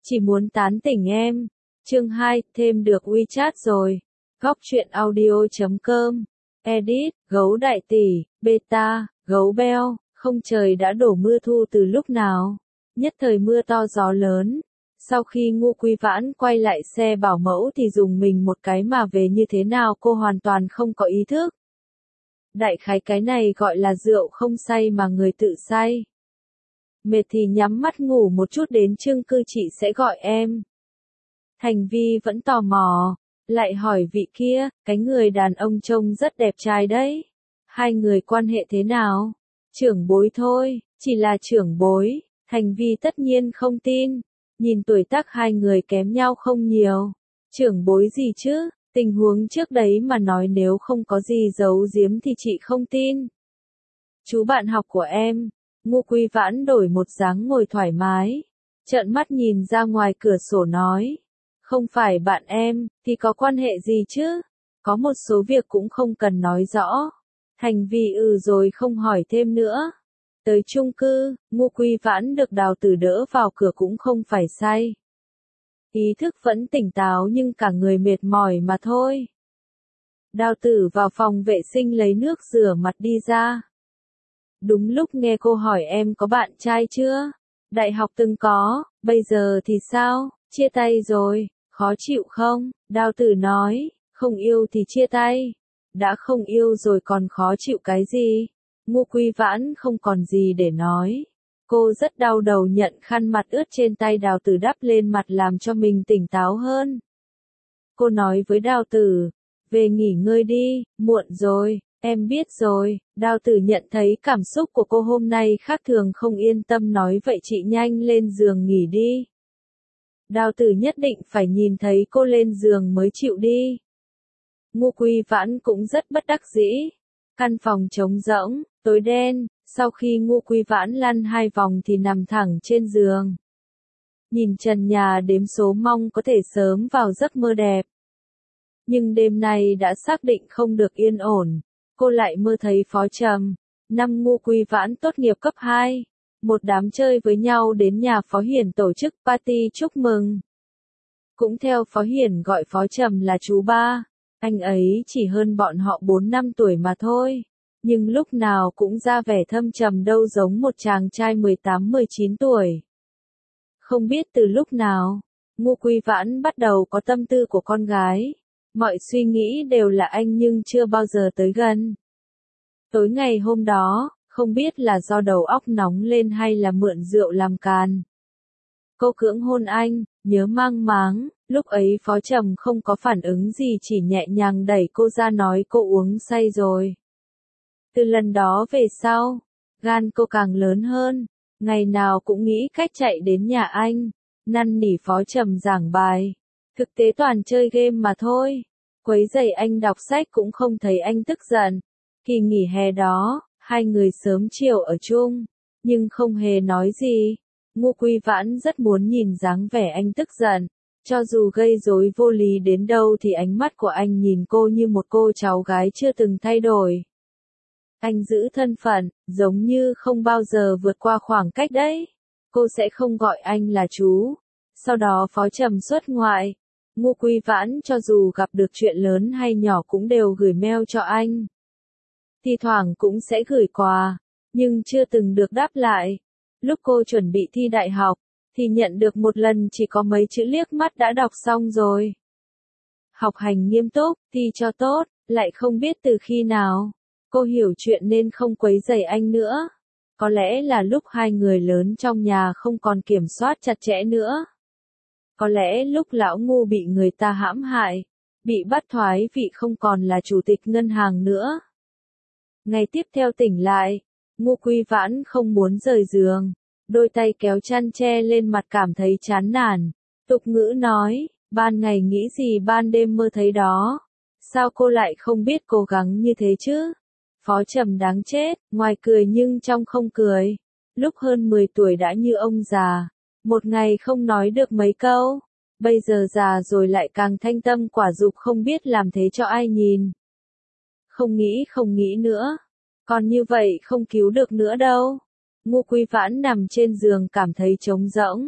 Chỉ muốn tán tỉnh em. Chương 2, thêm được WeChat rồi. Góc truyện audio.com. Edit, gấu đại tỷ, beta, gấu beo, không trời đã đổ mưa thu từ lúc nào. Nhất thời mưa to gió lớn. Sau khi Ngô Quý Vãn quay lại xe bảo mẫu thì dùng mình một cái mà về như thế nào cô hoàn toàn không có ý thức. Đại khái cái này gọi là rượu không say mà người tự say. Mệt thì nhắm mắt ngủ một chút đến chung cư chị sẽ gọi em. Thành Vi vẫn tò mò, lại hỏi vị kia, cái người đàn ông trông rất đẹp trai đấy. Hai người quan hệ thế nào? Trưởng bối thôi, chỉ là trưởng bối. Thành Vi tất nhiên không tin, nhìn tuổi tác hai người kém nhau không nhiều. Trưởng bối gì chứ, tình huống trước đấy mà nói nếu không có gì giấu giếm thì chị không tin. Chú bạn học của em. Ngô Quý Vãn đổi một dáng ngồi thoải mái, trợn mắt nhìn ra ngoài cửa sổ nói. Không phải bạn em, thì có quan hệ gì chứ? Có một số việc cũng không cần nói rõ. Thành Vi rồi không hỏi thêm nữa. Tới chung cư, Ngô Quý Vãn được Đào Tử đỡ vào cửa cũng không phải say. Ý thức vẫn tỉnh táo nhưng cả người mệt mỏi mà thôi. Đào Tử vào phòng vệ sinh lấy nước rửa mặt đi ra. Đúng lúc nghe cô hỏi em có bạn trai chưa? Đại học từng có, bây giờ thì sao? Chia tay rồi, khó chịu không? Đào Tử nói, không yêu thì chia tay. Đã không yêu rồi còn khó chịu cái gì? Ngô Quý Vãn không còn gì để nói. Cô rất đau đầu nhận khăn mặt ướt trên tay Đào Tử đắp lên mặt làm cho mình tỉnh táo hơn. Cô nói với Đào Tử, về nghỉ ngơi đi, muộn rồi. Em biết rồi. Đào Tử nhận thấy cảm xúc của cô hôm nay khác thường không yên tâm nói vậy chị nhanh lên giường nghỉ đi. Đào Tử nhất định phải nhìn thấy cô lên giường mới chịu đi. Ngô Quý Vãn cũng rất bất đắc dĩ. Căn phòng trống rỗng, tối đen, sau khi Ngô Quý Vãn lăn 2 vòng thì nằm thẳng trên giường. Nhìn trần nhà đếm số mong có thể sớm vào giấc mơ đẹp. Nhưng đêm nay đã xác định không được yên ổn. Cô lại mơ thấy Phó Trầm. Năm Ngô Quý Vãn tốt nghiệp cấp 2. Một đám chơi với nhau đến nhà Phó Hiển tổ chức party chúc mừng. Cũng theo Phó Hiển gọi Phó Trầm là chú ba. Anh ấy chỉ hơn bọn họ 4 năm tuổi mà thôi. Nhưng lúc nào cũng ra vẻ thâm trầm đâu giống một chàng trai 18-19 tuổi. Không biết từ lúc nào, Ngô Quý Vãn bắt đầu có tâm tư của con gái. Mọi suy nghĩ đều là anh nhưng chưa bao giờ tới gần. Tối ngày hôm đó, không biết là do đầu óc nóng lên hay là mượn rượu làm càn. Cô cưỡng hôn anh, nhớ mang máng, lúc ấy Phó Trầm không có phản ứng gì chỉ nhẹ nhàng đẩy cô ra nói cô uống say rồi. Từ lần đó về sau, gan cô càng lớn hơn, ngày nào cũng nghĩ cách chạy đến nhà anh, năn nỉ Phó Trầm giảng bài. Thực tế toàn chơi game mà thôi. Quấy rầy anh đọc sách cũng không thấy anh tức giận. Kỳ nghỉ hè đó, hai người sớm chiều ở chung, nhưng không hề nói gì. Ngô Quý Vãn rất muốn nhìn dáng vẻ anh tức giận. Cho dù gây rối vô lý đến đâu thì ánh mắt của anh nhìn cô như một cô cháu gái chưa từng thay đổi. Anh giữ thân phận, giống như không bao giờ vượt qua khoảng cách đấy. Cô sẽ không gọi anh là chú. Sau đó Phó Trầm xuất ngoại. Ngô Quý Vãn cho dù gặp được chuyện lớn hay nhỏ cũng đều gửi mail cho anh. Thi thoảng cũng sẽ gửi quà, nhưng chưa từng được đáp lại. Lúc cô chuẩn bị thi đại học, thì nhận được một lần chỉ có mấy chữ liếc mắt đã đọc xong rồi. Học hành nghiêm túc, thi cho tốt, lại không biết từ khi nào. Cô hiểu chuyện nên không quấy rầy anh nữa. Có lẽ là lúc hai người lớn trong nhà không còn kiểm soát chặt chẽ nữa. Có lẽ lúc lão Ngô bị người ta hãm hại, bị bắt thoái vị không còn là chủ tịch ngân hàng nữa. Ngày tiếp theo tỉnh lại, Ngô Quý Vãn không muốn rời giường, đôi tay kéo chăn che lên mặt cảm thấy chán nản. Tục ngữ nói, ban ngày nghĩ gì ban đêm mơ thấy đó. Sao cô lại không biết cố gắng như thế chứ? Phó Trầm đáng chết, ngoài cười nhưng trong không cười. Lúc hơn 10 tuổi đã như ông già. Một ngày không nói được mấy câu, bây giờ già rồi lại càng thanh tâm quả dục không biết làm thế cho ai nhìn. Không nghĩ nữa, còn như vậy không cứu được nữa đâu. Ngô Quý Vãn nằm trên giường cảm thấy trống rỗng,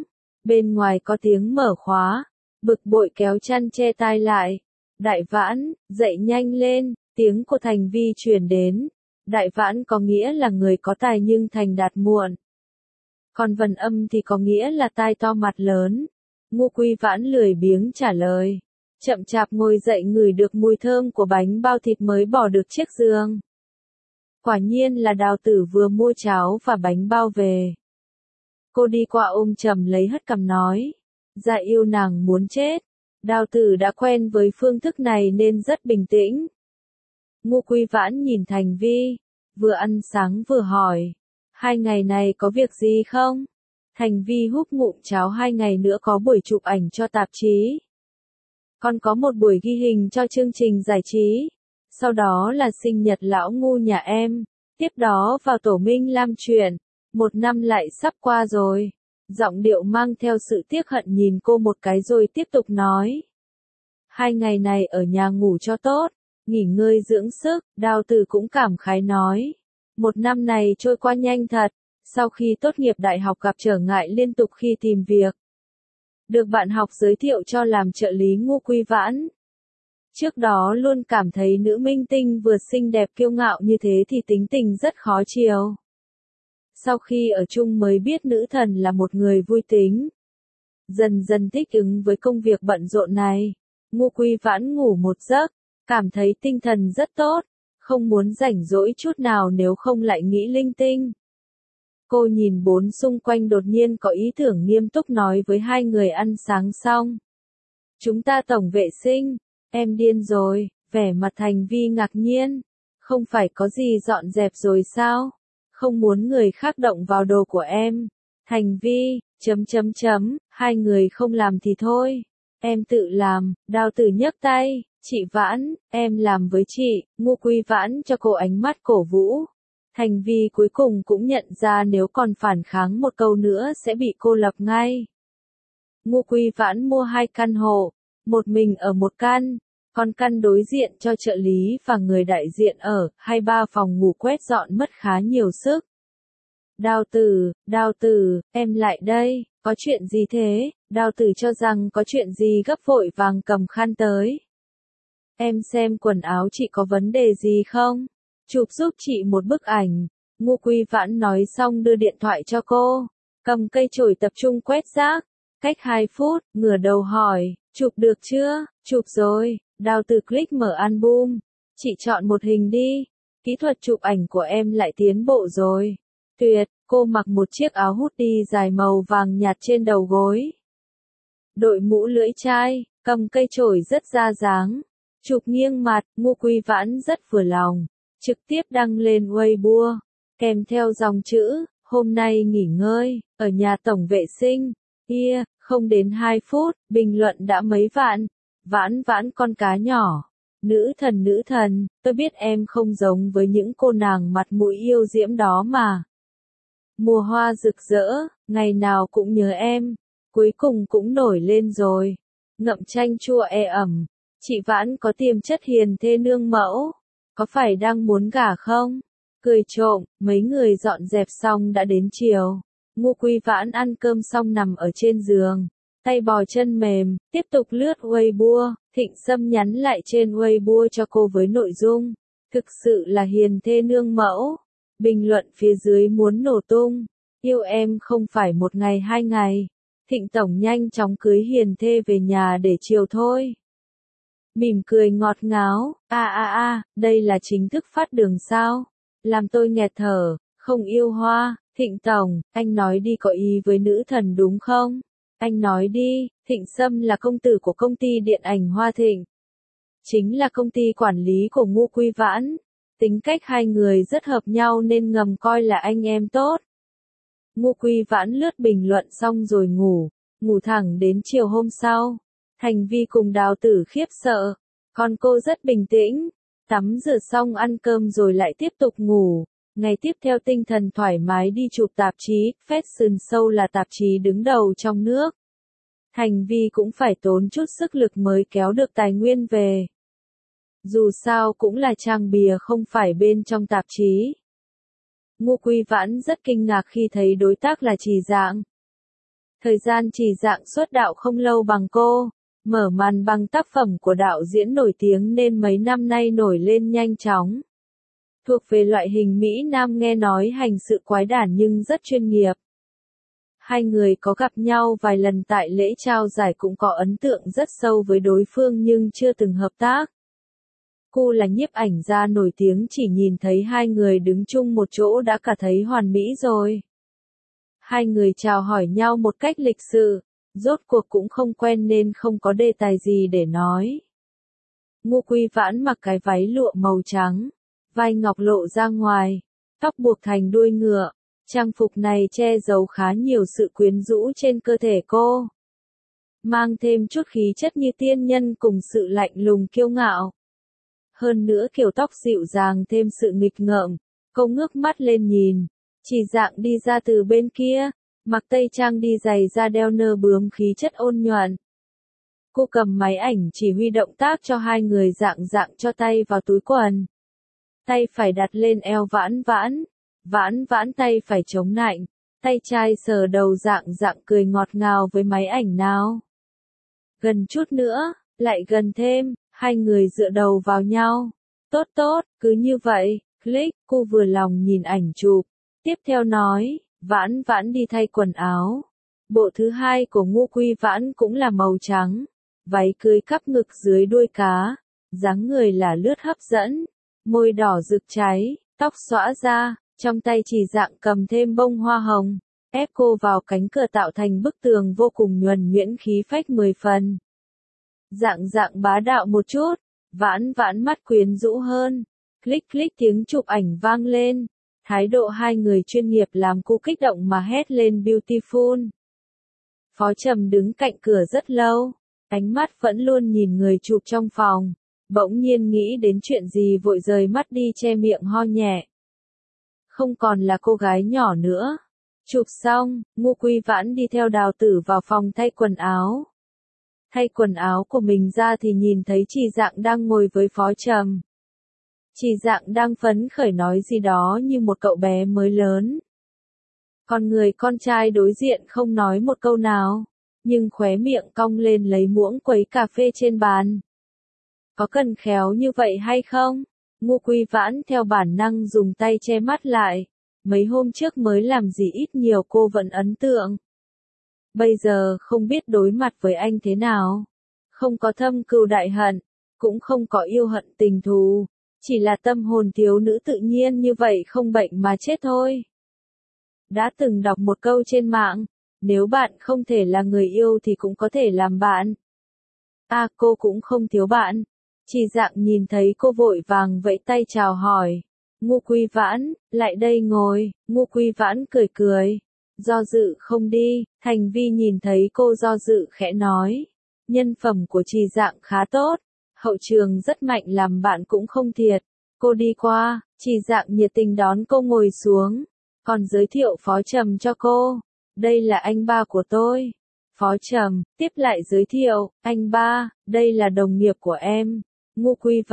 Bên ngoài có tiếng mở khóa, bực bội kéo chăn che tai lại. Đại Vãn, dậy nhanh lên, tiếng của Thành Vi truyền đến. Đại Vãn có nghĩa là người có tài nhưng thành đạt muộn. Còn Vân Âm thì có nghĩa là tai to mặt lớn. Ngô Quy Vãn lười biếng trả lời. Chậm chạp ngồi dậy ngửi được mùi thơm của bánh bao thịt mới bỏ được chiếc giường. Quả nhiên là Đào Tử vừa mua cháo và bánh bao về. Cô đi qua ôm chầm lấy hất cằm nói. Dạ yêu nàng muốn chết. Đào Tử đã quen với phương thức này nên rất bình tĩnh. Ngô Quy Vãn nhìn Thành Vi, vừa ăn sáng vừa hỏi. 2 ngày này có việc gì không? Thành Vi húp ngụm cháo 2 ngày nữa có buổi chụp ảnh cho tạp chí. Còn có một buổi ghi hình cho chương trình giải trí. Sau đó là sinh nhật lão Ngu nhà em. Tiếp đó vào tổ Minh Lam chuyện. 1 năm lại sắp qua rồi. Giọng điệu mang theo sự tiếc hận nhìn cô một cái rồi tiếp tục nói. 2 ngày này ở nhà ngủ cho tốt, nghỉ ngơi dưỡng sức, Đào Tử cũng cảm khái nói. 1 năm này trôi qua nhanh thật, sau khi tốt nghiệp đại học gặp trở ngại liên tục khi tìm việc. Được bạn học giới thiệu cho làm trợ lý Ngô Quy Vãn. Trước đó luôn cảm thấy nữ minh tinh vừa xinh đẹp kiêu ngạo như thế thì tính tình rất khó chiều. Sau khi ở chung mới biết nữ thần là một người vui tính. Dần dần thích ứng với công việc bận rộn này, Ngô Quy Vãn ngủ một giấc, cảm thấy tinh thần rất tốt, không muốn rảnh rỗi chút nào nếu không lại nghĩ linh tinh. Cô nhìn bốn xung quanh đột nhiên có ý tưởng nghiêm túc nói với 2 người ăn sáng xong. Chúng ta tổng vệ sinh, em điên rồi, vẻ mặt Thành Vi ngạc nhiên. Không phải có gì dọn dẹp rồi sao? Không muốn người khác động vào đồ của em. Thành Vi, 2 người không làm thì thôi. Em tự làm, Đào Tử nhấc tay, chị Vãn, em làm với chị, Ngô Quy Vãn cho cô ánh mắt cổ vũ. Thành Vi cuối cùng cũng nhận ra nếu còn phản kháng một câu nữa sẽ bị cô lập ngay. Ngô Quy Vãn mua 2 căn hộ, một mình ở một căn, còn căn đối diện cho trợ lý và người đại diện ở, 2-3 phòng ngủ quét dọn mất khá nhiều sức. Đào Tử, em lại đây, có chuyện gì thế? Đào Tử cho rằng có chuyện gì gấp vội vàng cầm khăn tới. Em xem quần áo chị có vấn đề gì không? Chụp giúp chị một bức ảnh. Ngô Quy Vãn nói xong đưa điện thoại cho cô. Cầm cây chổi tập trung quét rác. Cách 2 phút, ngửa đầu hỏi, chụp được chưa? Chụp rồi. Đào Tử click mở album. Chị chọn một hình đi. Kỹ thuật chụp ảnh của em lại tiến bộ rồi. Tuyệt, cô mặc một chiếc áo hoodie dài màu vàng nhạt trên đầu gối. Đội mũ lưỡi chai, cầm cây chổi rất ra dáng. Chụp nghiêng mặt, Ngô Quy Vãn rất vừa lòng. Trực tiếp đăng lên Weibo, kèm theo dòng chữ, hôm nay nghỉ ngơi, ở nhà tổng vệ sinh. Không đến 2 phút, bình luận đã mấy vạn. Vãn Vãn con cá nhỏ. Nữ thần, tôi biết em không giống với những cô nàng mặt mũi yêu diễm đó mà. Mùa hoa rực rỡ, ngày nào cũng nhớ em. Cuối cùng cũng nổi lên rồi. Ngậm chanh chua ẩm. Chị Vãn có tiềm chất hiền thê nương mẫu. Có phải đang muốn gả không? Cười trộm, mấy người dọn dẹp xong đã đến chiều. Ngô Quy Vãn ăn cơm xong nằm ở trên giường. Tay bò chân mềm, tiếp tục lướt Weibo. Thịnh Sâm nhắn lại trên Weibo cho cô với nội dung. Thực sự là hiền thê nương mẫu. Bình luận phía dưới muốn nổ tung. Yêu em không phải 1 ngày 2 ngày. Thịnh Tổng nhanh chóng cưới hiền thê về nhà để chiều thôi. Mỉm cười ngọt ngáo, đây là chính thức phát đường sao? Làm tôi nghẹt thở, không yêu Hoa, Thịnh Tổng, anh nói đi có ý với nữ thần đúng không? Anh nói đi, Thịnh Sâm là công tử của công ty điện ảnh Hoa Thịnh. Chính là công ty quản lý của Ngô Quy Vãn. Tính cách 2 người rất hợp nhau nên ngầm coi là anh em tốt. Ngô Quy Vãn lướt bình luận xong rồi ngủ thẳng đến chiều hôm sau. Thành Vi cùng Đào Tử khiếp sợ, còn cô rất bình tĩnh, tắm rửa xong ăn cơm rồi lại tiếp tục ngủ. Ngày tiếp theo tinh thần thoải mái đi chụp tạp chí, Fashion Show là tạp chí đứng đầu trong nước. Thành Vi cũng phải tốn chút sức lực mới kéo được tài nguyên về. Dù sao cũng là trang bìa không phải bên trong tạp chí. Ngô Quy Vãn rất kinh ngạc khi thấy đối tác là Trì Dạng. Thời gian Trì Dạng xuất đạo không lâu bằng cô, mở màn bằng tác phẩm của đạo diễn nổi tiếng nên mấy năm nay nổi lên nhanh chóng. Thuộc về loại hình Mỹ Nam nghe nói hành sự quái đản nhưng rất chuyên nghiệp. Hai người có gặp nhau vài lần tại lễ trao giải cũng có ấn tượng rất sâu với đối phương nhưng chưa từng hợp tác. Cô là nhiếp ảnh gia nổi tiếng, chỉ nhìn thấy hai người đứng chung một chỗ đã cả thấy hoàn mỹ rồi. Hai người chào hỏi nhau một cách lịch sự, rốt cuộc cũng không quen nên không có đề tài gì để nói. Ngô Quy Vãn mặc cái váy lụa màu trắng, vai ngọc lộ ra ngoài, tóc buộc thành đuôi ngựa. Trang phục này che giấu khá nhiều sự quyến rũ trên cơ thể cô. Mang thêm chút khí chất như tiên nhân cùng sự lạnh lùng kiêu ngạo. Hơn nữa kiểu tóc dịu dàng thêm sự nghịch ngợm, cô ngước mắt lên nhìn. Trì Dạng đi ra từ bên kia, mặc tây trang đi giày da đeo nơ bướm khí chất ôn nhuận. Cô cầm máy ảnh chỉ huy động tác cho hai người Dạng Dạng cho tay vào túi quần. Tay phải đặt lên eo Vãn Vãn. Vãn Vãn tay phải chống nạnh, tay trái sờ đầu Dạng Dạng cười ngọt ngào với máy ảnh nào. Gần chút nữa, lại gần thêm, hai người dựa đầu vào nhau. Tốt tốt, cứ như vậy, click, cô vừa lòng nhìn ảnh chụp. Tiếp theo nói, Vãn Vãn đi thay quần áo. Bộ thứ hai của Ngô Quy Vãn cũng là màu trắng, váy cưới cắp ngực dưới đuôi cá, dáng người là lướt hấp dẫn, môi đỏ rực cháy, tóc xõa ra. Trong tay Trì Dạng cầm thêm bông hoa hồng, ép cô vào cánh cửa tạo thành bức tường vô cùng nhuần nhuyễn khí phách 10 phần. Dạng Dạng bá đạo một chút, Vãn Vãn mắt quyến rũ hơn. Click click tiếng chụp ảnh vang lên, thái độ hai người chuyên nghiệp làm cô kích động mà hét lên beautiful. Phó Trầm đứng cạnh cửa rất lâu, ánh mắt vẫn luôn nhìn người chụp trong phòng, bỗng nhiên nghĩ đến chuyện gì vội rời mắt đi che miệng ho nhẹ. Không còn là cô gái nhỏ nữa. Chụp xong, Ngô Quy Vãn đi theo Đào Tử vào phòng thay quần áo. Thay quần áo của mình ra thì nhìn thấy Trì Dạng đang ngồi với Phó Trầm. Trì Dạng đang phấn khởi nói gì đó như một cậu bé mới lớn. Còn người con trai đối diện không nói một câu nào, nhưng khóe miệng cong lên lấy muỗng quấy cà phê trên bàn. Có cần khéo như vậy hay không? Ngô Quy Vãn theo bản năng dùng tay che mắt lại. Mấy hôm trước mới làm gì ít nhiều cô vẫn ấn tượng. Bây giờ không biết đối mặt với anh thế nào. Không có thâm cừu đại hận, cũng không có yêu hận tình thù. Chỉ là tâm hồn thiếu nữ tự nhiên như vậy không bệnh mà chết thôi. Đã từng đọc một câu trên mạng, nếu bạn không thể là người yêu thì cũng có thể làm bạn. À, cô cũng không thiếu bạn. Trì Dạng nhìn thấy cô vội vàng vẫy tay chào hỏi. Ngô Quy Vãn, lại đây ngồi. Ngô Quy Vãn cười cười. Do dự không đi. Thành Vi nhìn thấy cô do dự khẽ nói. Nhân phẩm của Trì Dạng khá tốt. Hậu trường rất mạnh, làm bạn cũng không thiệt. Cô đi qua, Trì Dạng nhiệt tình đón cô ngồi xuống. Còn giới thiệu Phó Trầm cho cô. Đây là anh ba của tôi. Phó Trầm, tiếp lại giới thiệu, anh ba, đây là đồng nghiệp của em. Ngô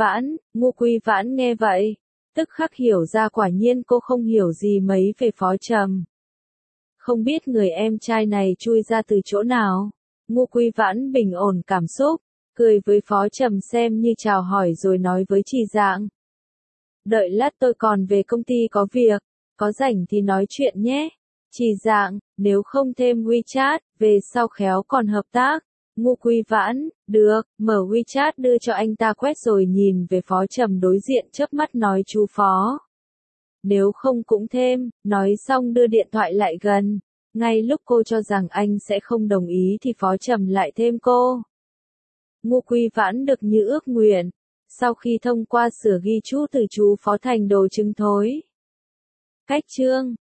Quy Vãn nghe vậy, tức khắc hiểu ra quả nhiên cô không hiểu gì mấy về Phó Trầm. Không biết người em trai này chui ra từ chỗ nào. Ngô Quy Vãn bình ổn cảm xúc, cười với Phó Trầm xem như chào hỏi rồi nói với Trì Dạng. Đợi lát tôi còn về công ty có việc, có rảnh thì nói chuyện nhé. Trì Dạng, nếu không thêm WeChat, về sau khéo còn hợp tác. Ngô Quy Vãn, được, mở WeChat đưa cho anh ta quét rồi nhìn về Phó Trầm đối diện chớp mắt nói chú Phó. Nếu không cũng thêm, nói xong đưa điện thoại lại gần. Ngay lúc cô cho rằng anh sẽ không đồng ý thì Phó Trầm lại thêm cô. Ngô Quy Vãn được như ước nguyện. Sau khi thông qua sửa ghi chú từ chú Phó thành đồ chứng thối. Cách chương